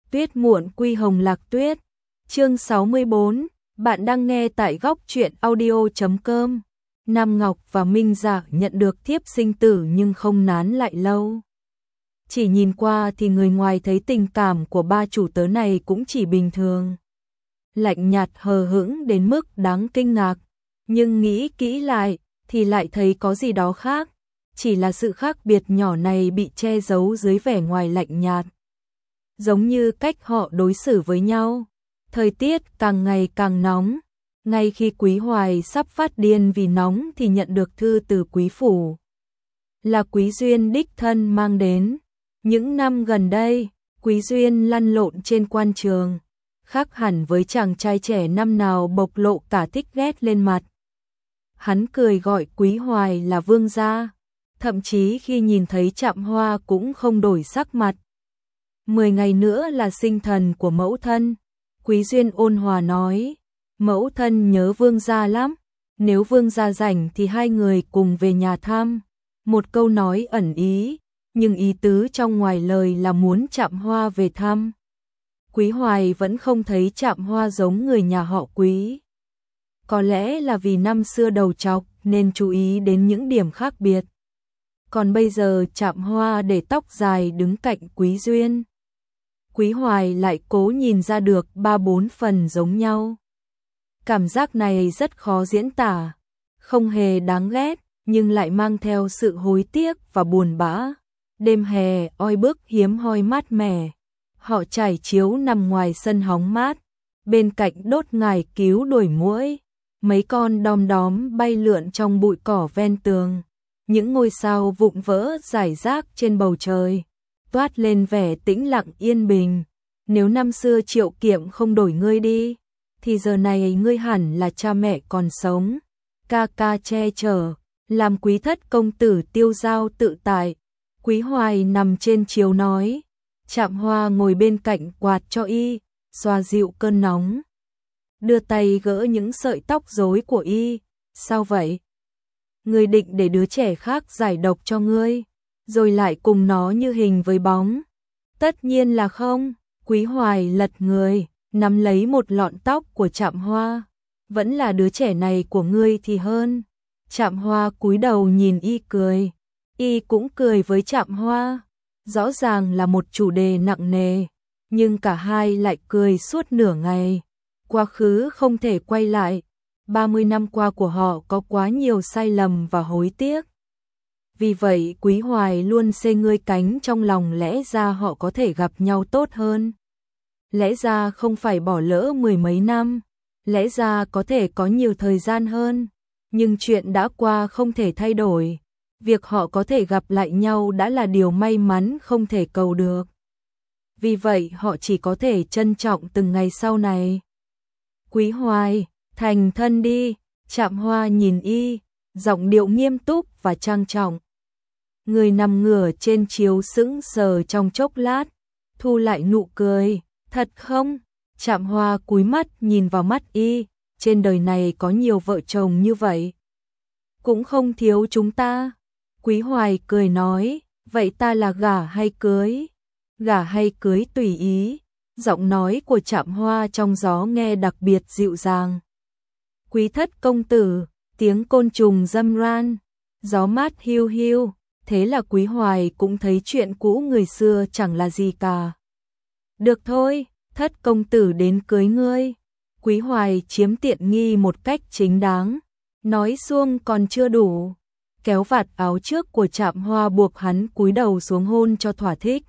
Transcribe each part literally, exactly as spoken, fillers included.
Tuyết muộn quy hồng lạc tuyết. Chương sáu mươi bốn, bạn đang nghe tại góc truyện audio chấm com. Nam Ngọc và Minh Dạ nhận được thiếp sinh tử nhưng không nán lại lâu. Chỉ nhìn qua thì người ngoài thấy tình cảm của ba chủ tớ này cũng chỉ bình thường. Lạnh nhạt hờ hững đến mức đáng kinh ngạc, nhưng nghĩ kỹ lại thì lại thấy có gì đó khác, chỉ là sự khác biệt nhỏ này bị che giấu dưới vẻ ngoài lạnh nhạt. Giống như cách họ đối xử với nhau. Thời tiết càng ngày càng nóng, ngay khi Quý Hoài sắp phát điên vì nóng thì nhận được thư từ Quý phủ. Là Quý Duyên đích thân mang đến. Những năm gần đây, Quý Duyên lăn lộn trên quan trường, khác hẳn với chàng trai trẻ năm nào bộc lộ cả thích ghét lên mặt. Hắn cười gọi Quý Hoài là vương gia, thậm chí khi nhìn thấy Trạm Hoa cũng không đổi sắc mặt. Mười ngày nữa là sinh thần của mẫu thân. Quý Duyên ôn hòa nói, mẫu thân nhớ vương gia lắm, nếu vương gia rảnh thì hai người cùng về nhà thăm. Một câu nói ẩn ý, nhưng ý tứ trong ngoài lời là muốn Trạm Hoa về thăm. Quý Hoài vẫn không thấy Trạm Hoa giống người nhà họ Quý. Có lẽ là vì năm xưa đầu trọc nên chú ý đến những điểm khác biệt. Còn bây giờ Trạm Hoa để tóc dài đứng cạnh Quý Duyên. Quý Hoài lại cố nhìn ra được ba bốn phần giống nhau. Cảm giác này rất khó diễn tả, không hề đáng ghét, nhưng lại mang theo sự hối tiếc và buồn bã. Đêm hè oi bức hiếm hoi mát mẻ, họ trải chiếu nằm ngoài sân hóng mát, bên cạnh đốt ngải cứu đuổi muỗi, mấy con đom đóm bay lượn trong bụi cỏ ven tường, những ngôi sao vụn vỡ rải rác trên bầu trời, toát lên vẻ tĩnh lặng yên bình. Nếu năm xưa Triệu Kiệm không đổi ngươi đi, thì giờ này ngươi hẳn là cha mẹ còn sống, ca ca che chở, làm quý thất công tử tiêu dao tự tại. Quý Hoài nằm trên chiếu nói, Trạm Hoa ngồi bên cạnh quạt cho y, xoa dịu cơn nóng. Đưa tay gỡ những sợi tóc rối của y, sao vậy? Ngươi định để đứa trẻ khác giải độc cho ngươi, rồi lại cùng nó như hình với bóng? Tất nhiên là không. Quý Hoài lật người, nắm lấy một lọn tóc của Trạm Hoa. Vẫn là đứa trẻ này của ngươi thì hơn. Trạm Hoa cúi đầu nhìn y cười. Y cũng cười với Trạm Hoa. Rõ ràng là một chủ đề nặng nề, nhưng cả hai lại cười suốt nửa ngày. Quá khứ không thể quay lại. ba mươi năm qua của họ có quá nhiều sai lầm và hối tiếc. Vì vậy Quý Hoài luôn xê ngươi cánh trong lòng, lẽ ra họ có thể gặp nhau tốt hơn. Lẽ ra không phải bỏ lỡ mười mấy năm, lẽ ra có thể có nhiều thời gian hơn, nhưng chuyện đã qua không thể thay đổi. Việc họ có thể gặp lại nhau đã là điều may mắn không thể cầu được. Vì vậy họ chỉ có thể trân trọng từng ngày sau này. Quý Hoài, thành thân đi. Trạm Hoa nhìn y, giọng điệu nghiêm túc và trang trọng. Người nằm ngửa trên chiếu sững sờ trong chốc lát, thu lại nụ cười. Thật không? Trạm Hoa cúi mắt nhìn vào mắt y, trên đời này có nhiều vợ chồng như vậy, cũng không thiếu chúng ta. Quý Hoài cười nói, vậy ta là gả hay cưới? Gả hay cưới tùy ý. Giọng nói của Trạm Hoa trong gió nghe đặc biệt dịu dàng. Quý thất công tử, tiếng côn trùng râm ran, gió mát hiu hiu. Thế là Quý Hoài cũng thấy chuyện cũ người xưa chẳng là gì cả. Được thôi, thất công tử đến cưới ngươi. Quý Hoài chiếm tiện nghi một cách chính đáng. Nói xuông còn chưa đủ, kéo vạt áo trước của Trạm Hoa buộc hắn cúi đầu xuống hôn cho thỏa thích.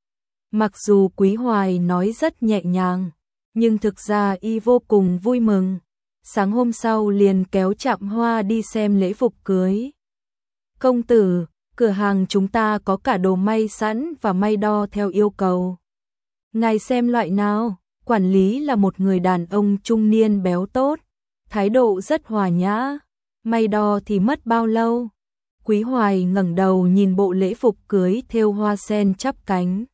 Mặc dù Quý Hoài nói rất nhẹ nhàng, nhưng thực ra y vô cùng vui mừng. Sáng hôm sau liền kéo Trạm Hoa đi xem lễ phục cưới. Công tử, cửa hàng chúng ta có cả đồ may sẵn và may đo theo yêu cầu. Ngài xem loại nào? Quản lý là một người đàn ông trung niên béo tốt, thái độ rất hòa nhã. May đo thì mất bao lâu? Quý Hoài ngẩng đầu nhìn bộ lễ phục cưới thêu hoa sen chắp cánh.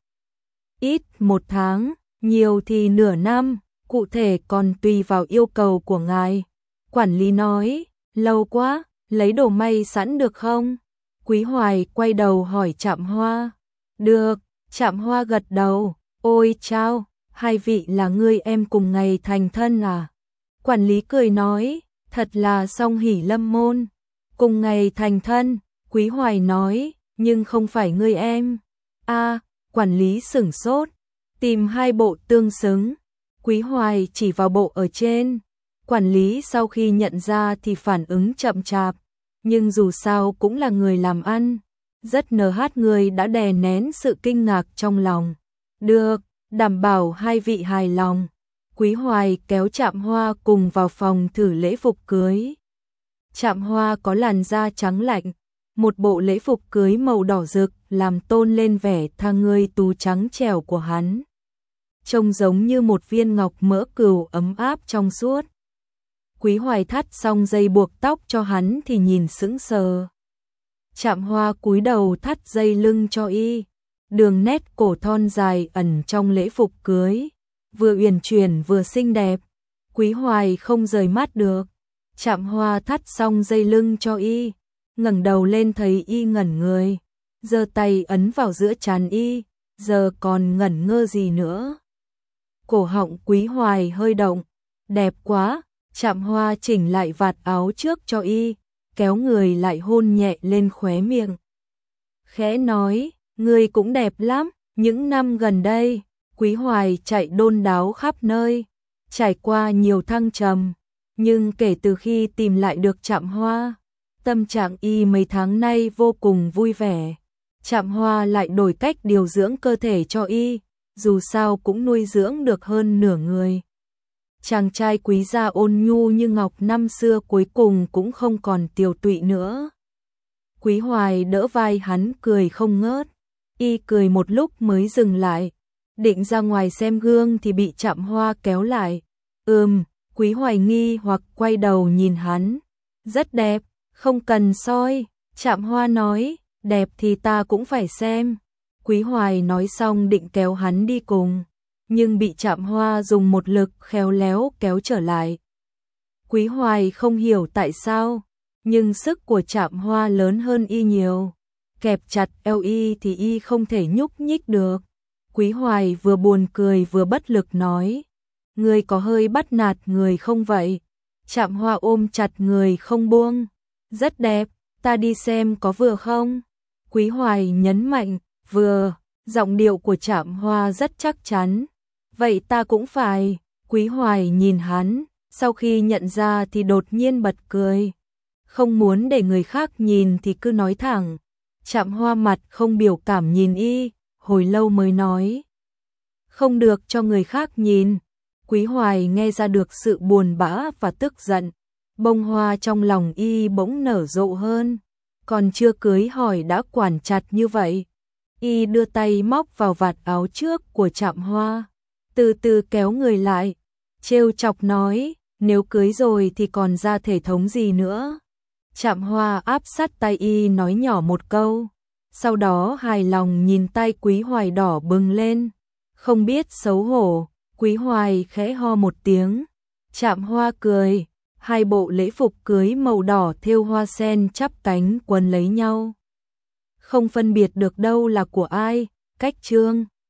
Ít một tháng, nhiều thì nửa năm, cụ thể còn tùy vào yêu cầu của ngài. Quản lý nói, lâu quá, lấy đồ may sẵn được không? Quý Hoài quay đầu hỏi Trạm Hoa. Được. Trạm Hoa gật đầu. Ôi chao, hai vị là người em cùng ngày thành thân à? Quản lý cười nói, thật là song hỷ lâm môn. Cùng ngày thành thân, Quý Hoài nói, nhưng không phải người em. A, quản lý sửng sốt, tìm hai bộ tương xứng. Quý Hoài chỉ vào bộ ở trên. Quản lý sau khi nhận ra thì phản ứng chậm chạp, nhưng dù sao cũng là người làm ăn. Rất nờ hát người đã đè nén sự kinh ngạc trong lòng. Được, đảm bảo hai vị hài lòng. Quý Hoài kéo Trạm Hoa cùng vào phòng thử lễ phục cưới. Trạm Hoa có làn da trắng lạnh, một bộ lễ phục cưới màu đỏ rực làm tôn lên vẻ tha người tú trắng trẻo của hắn. Trông giống như một viên ngọc mỡ cừu ấm áp trong suốt. Quý Hoài thắt xong dây buộc tóc cho hắn thì nhìn sững sờ. Trạm Hoa cúi đầu thắt dây lưng cho y. Đường nét cổ thon dài ẩn trong lễ phục cưới, vừa uyển chuyển vừa xinh đẹp. Quý Hoài không rời mắt được. Trạm Hoa thắt xong dây lưng cho y, ngẩng đầu lên thấy y ngẩn người, giơ tay ấn vào giữa trán y, giờ còn ngẩn ngơ gì nữa. Cổ họng Quý Hoài hơi động, đẹp quá. Trạm Hoa chỉnh lại vạt áo trước cho y, kéo người lại hôn nhẹ lên khóe miệng. Khẽ nói, ngươi cũng đẹp lắm. Những năm gần đây, Quý Hoài chạy đôn đáo khắp nơi, trải qua nhiều thăng trầm, nhưng kể từ khi tìm lại được Trạm Hoa, tâm trạng y mấy tháng nay vô cùng vui vẻ. Trạm Hoa lại đổi cách điều dưỡng cơ thể cho y, dù sao cũng nuôi dưỡng được hơn nửa người. Chàng trai quý gia ôn nhu như ngọc năm xưa cuối cùng cũng không còn tiều tụy nữa. Quý Hoài đỡ vai hắn cười không ngớt, y cười một lúc mới dừng lại, định ra ngoài xem gương thì bị Trạm Hoa kéo lại. Ừm, Quý Hoài nghi hoặc quay đầu nhìn hắn. Rất đẹp, không cần soi. Trạm Hoa nói, đẹp thì ta cũng phải xem. Quý Hoài nói xong định kéo hắn đi cùng, nhưng bị Trạm Hoa dùng một lực khéo léo kéo trở lại. Quý Hoài không hiểu tại sao, nhưng sức của Trạm Hoa lớn hơn y nhiều. Kẹp chặt eo y thì y không thể nhúc nhích được. Quý Hoài vừa buồn cười vừa bất lực nói, người có hơi bắt nạt người không vậy? Trạm Hoa ôm chặt người không buông. Rất đẹp, ta đi xem có vừa không? Quý Hoài nhấn mạnh, vừa. Giọng điệu của Trạm Hoa rất chắc chắn. Vậy ta cũng phải. Quý Hoài nhìn hắn, sau khi nhận ra thì đột nhiên bật cười. Không muốn để người khác nhìn thì cứ nói thẳng. Trạm Hoa mặt không biểu cảm nhìn y, hồi lâu mới nói, không được cho người khác nhìn. Quý Hoài nghe ra được sự buồn bã và tức giận. Bông hoa trong lòng y bỗng nở rộ hơn. Còn chưa cưới hỏi đã quản chặt như vậy. Y đưa tay móc vào vạt áo trước của Trạm Hoa, từ từ kéo người lại, trêu chọc nói, nếu cưới rồi thì còn ra thể thống gì nữa. Trạm Hoa áp sát tay y nói nhỏ một câu, sau đó hài lòng nhìn tay Quý Hoài đỏ bừng lên, không biết xấu hổ. Quý Hoài khẽ ho một tiếng, Trạm Hoa cười, hai bộ lễ phục cưới màu đỏ thêu hoa sen chắp cánh quấn lấy nhau. Không phân biệt được đâu là của ai, cách trương.